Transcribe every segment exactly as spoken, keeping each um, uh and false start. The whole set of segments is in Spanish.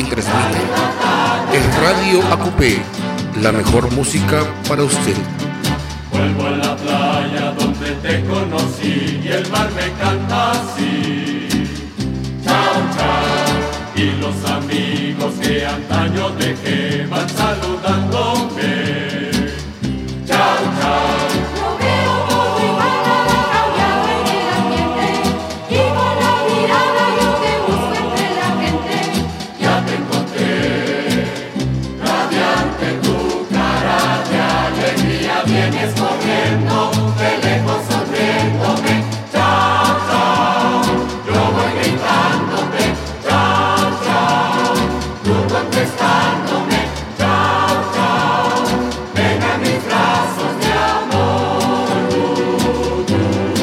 transmite. Es Radio Acupé, la mejor música para usted. Vuelvo a la playa donde te conocí y el mar me canta así. Chao, chao. Y los amigos que antaño dejé van saludándome. Chao, chao. Lo veo todo igual, nada cambiado en el ambiente. Y con la mirada yo te busco entre la gente. Ya te encontré, radiante tu cara de alegría. Vienes corriendo, de lejos sonriéndome. Chao, chao, yo voy gritándote. Chao, chao, tú contestándome. Chao, chao, ven a mis brazos de amor. Du, du,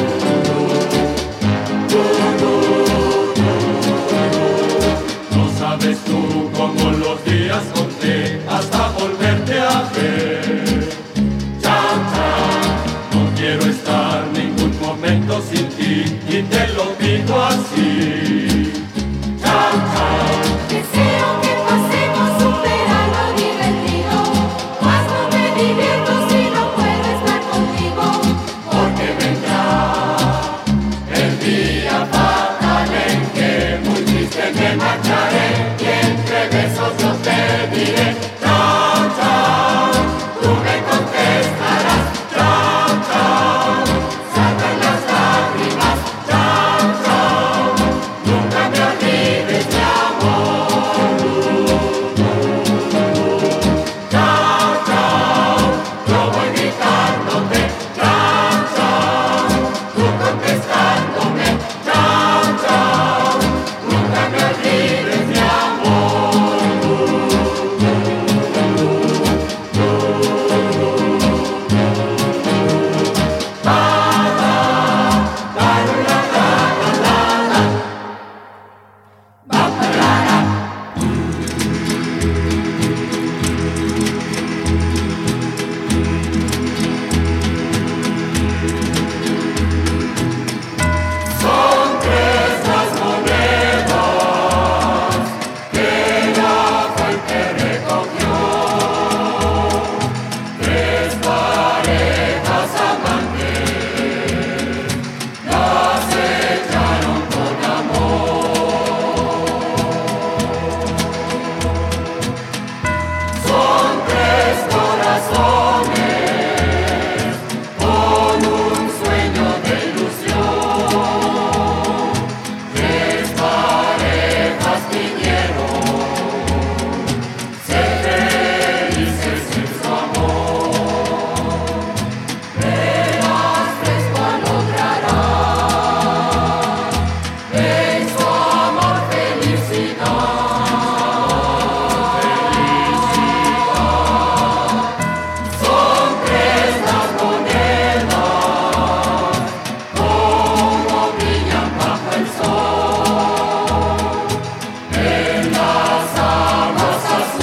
du, du, du, du. No sabes tú cómo los días conté hasta volverte a ver. Chao, chao, no quiero estar ningún momento sin ti y te lo digo así. Chao, chao. Deseo que pasemos un verano divertido, mas no me divierto si no puedo estar contigo. Porque vendrá el día fatal en que muy triste me marcharé y entre besos yo te diré. Chao, chao, tú me contestarás. Chao, chao, saltan las lágrimas. Chao, chao, nunca me olvides de amor. Chao, chao, yo voy gritándote. Chao, chao, tú contestándome. Chao, chao, nunca me olvides de amor. Son tres las monedas que la fuente recogió. Tres parejas amantes las echaron con amor. Son tres corazones con un sueño de ilusión. Tres parejas vinieron ser felices en su amor. De las tres cuál lograrán en su amor felicidad. Felicidad. Son tres las monedas como brillan bajo el sol en las aguas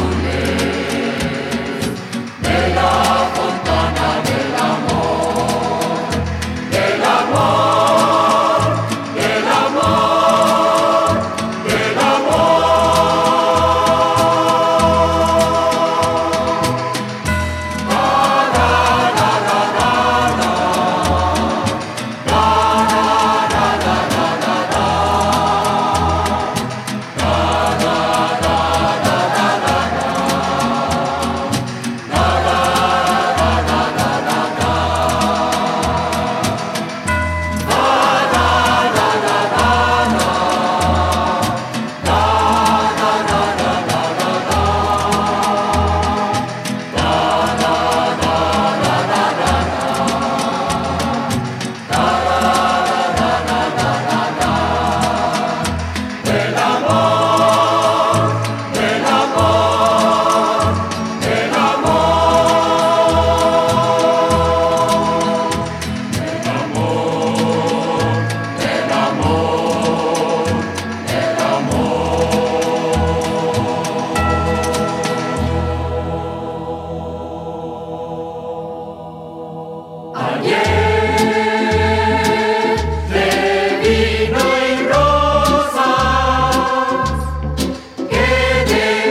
azules de la fontana del amor, del amor, del amor, del amor. Que de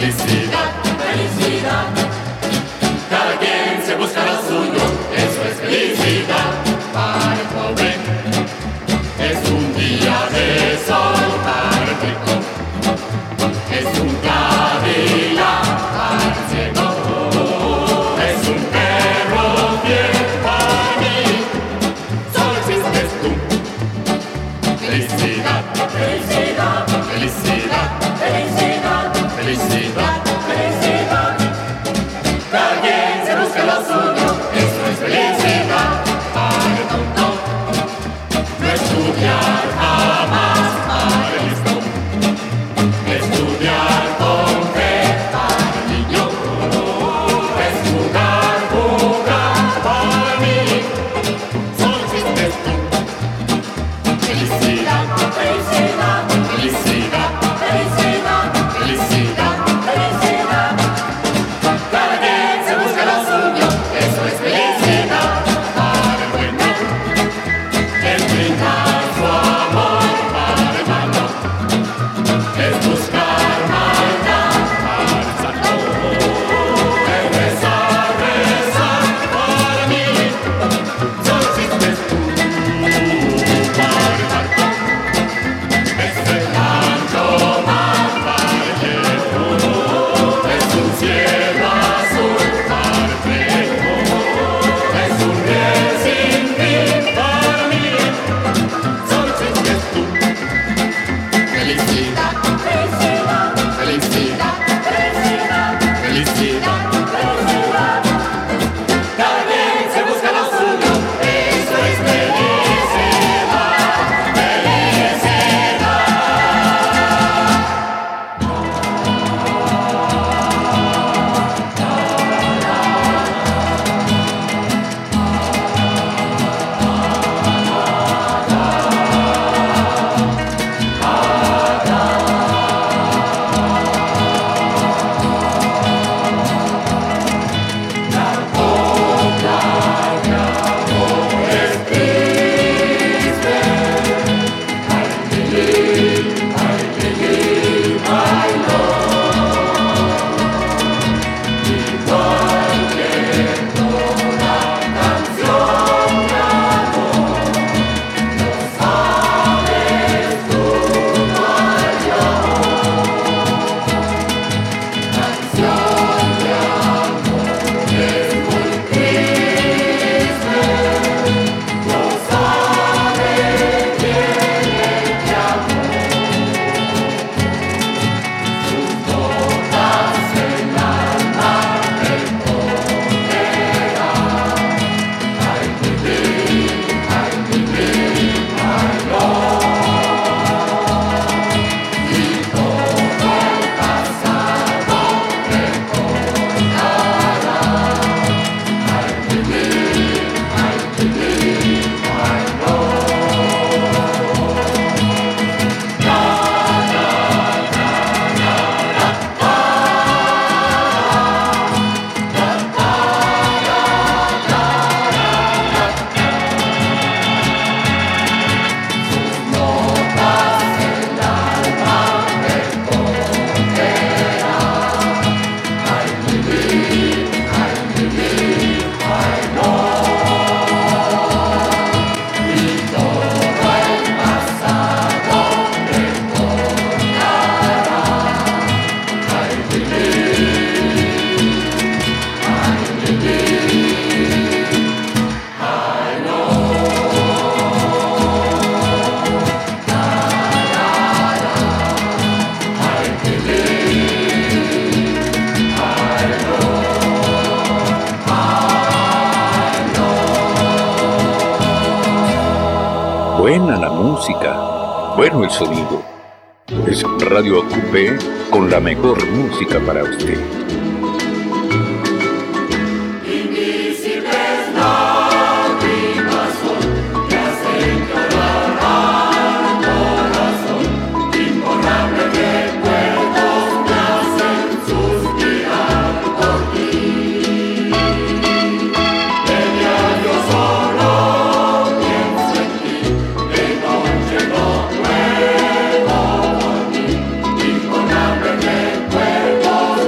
felicidad, felicidad. Cada quien se busca lo suyo, eso es felicidad. Para el pobre es un día de sol, para el rico es un Cadillac, para el ciego es un perro fiel. Para mí solo existes tú. Felicidad, felicidad, felicidad, felicidad, felicidad, felicidad. Cada quien se busca lo suyo, eso es felicidad. Para el tonto no estudiar jamás, para el listo estudiar con fe. Para el niño es jugar, jugar. Para mí solo existes tú. Felicidad, felicidad, felicidad, felicidad, felicidad, felicidad. Cada quien se busca lo suyo, eso es felicidad. Para el bueno es brindar su amor, para el malo es buscar maldad. Para el santo es rezar, rezar. Para mí solo existes tú. Para el barco es el ancho mar, para el hielo es un cielo azul, para el fresco es un riel sin fin. Para mí solo existes tú. Felicidad, felicidad, felicidad, felicidad, felicidad, felicidad. Cada quien se busca lo suyo, eso es felicidad, felicidad. Buena la música, bueno el sonido. Es Radio Ocupé con la mejor música para usted. Recuerdos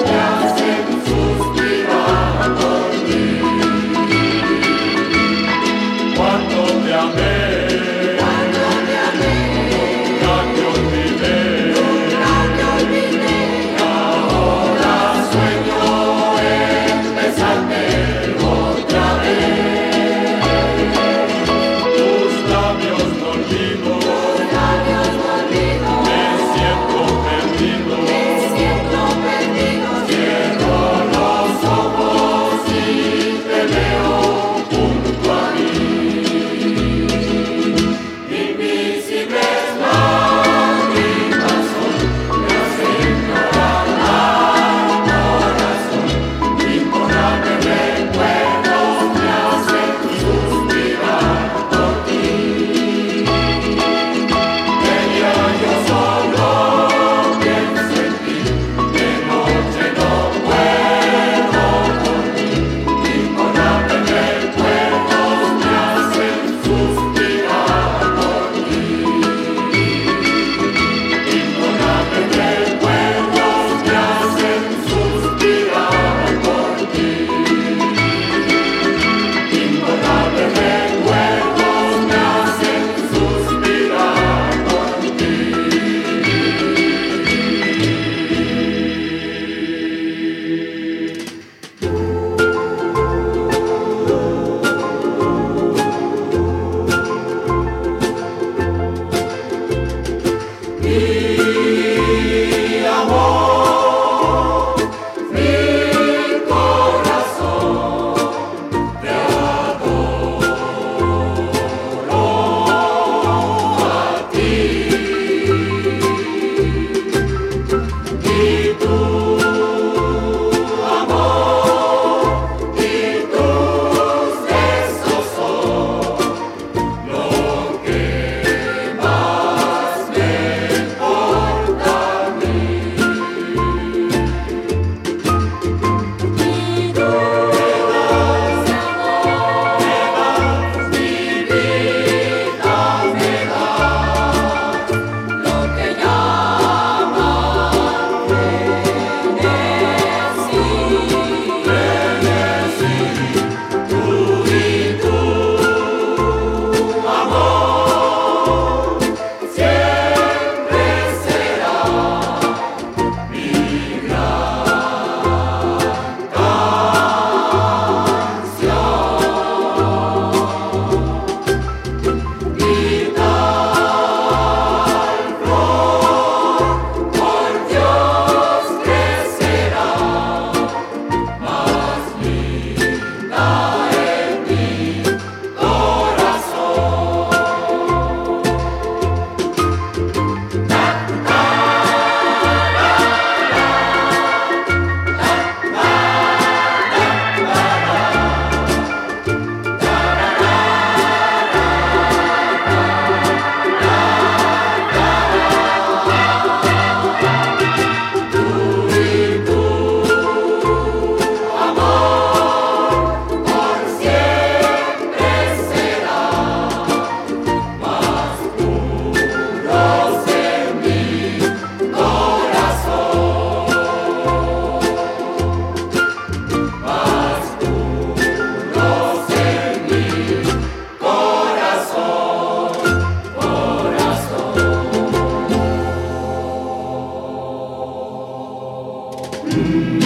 tú.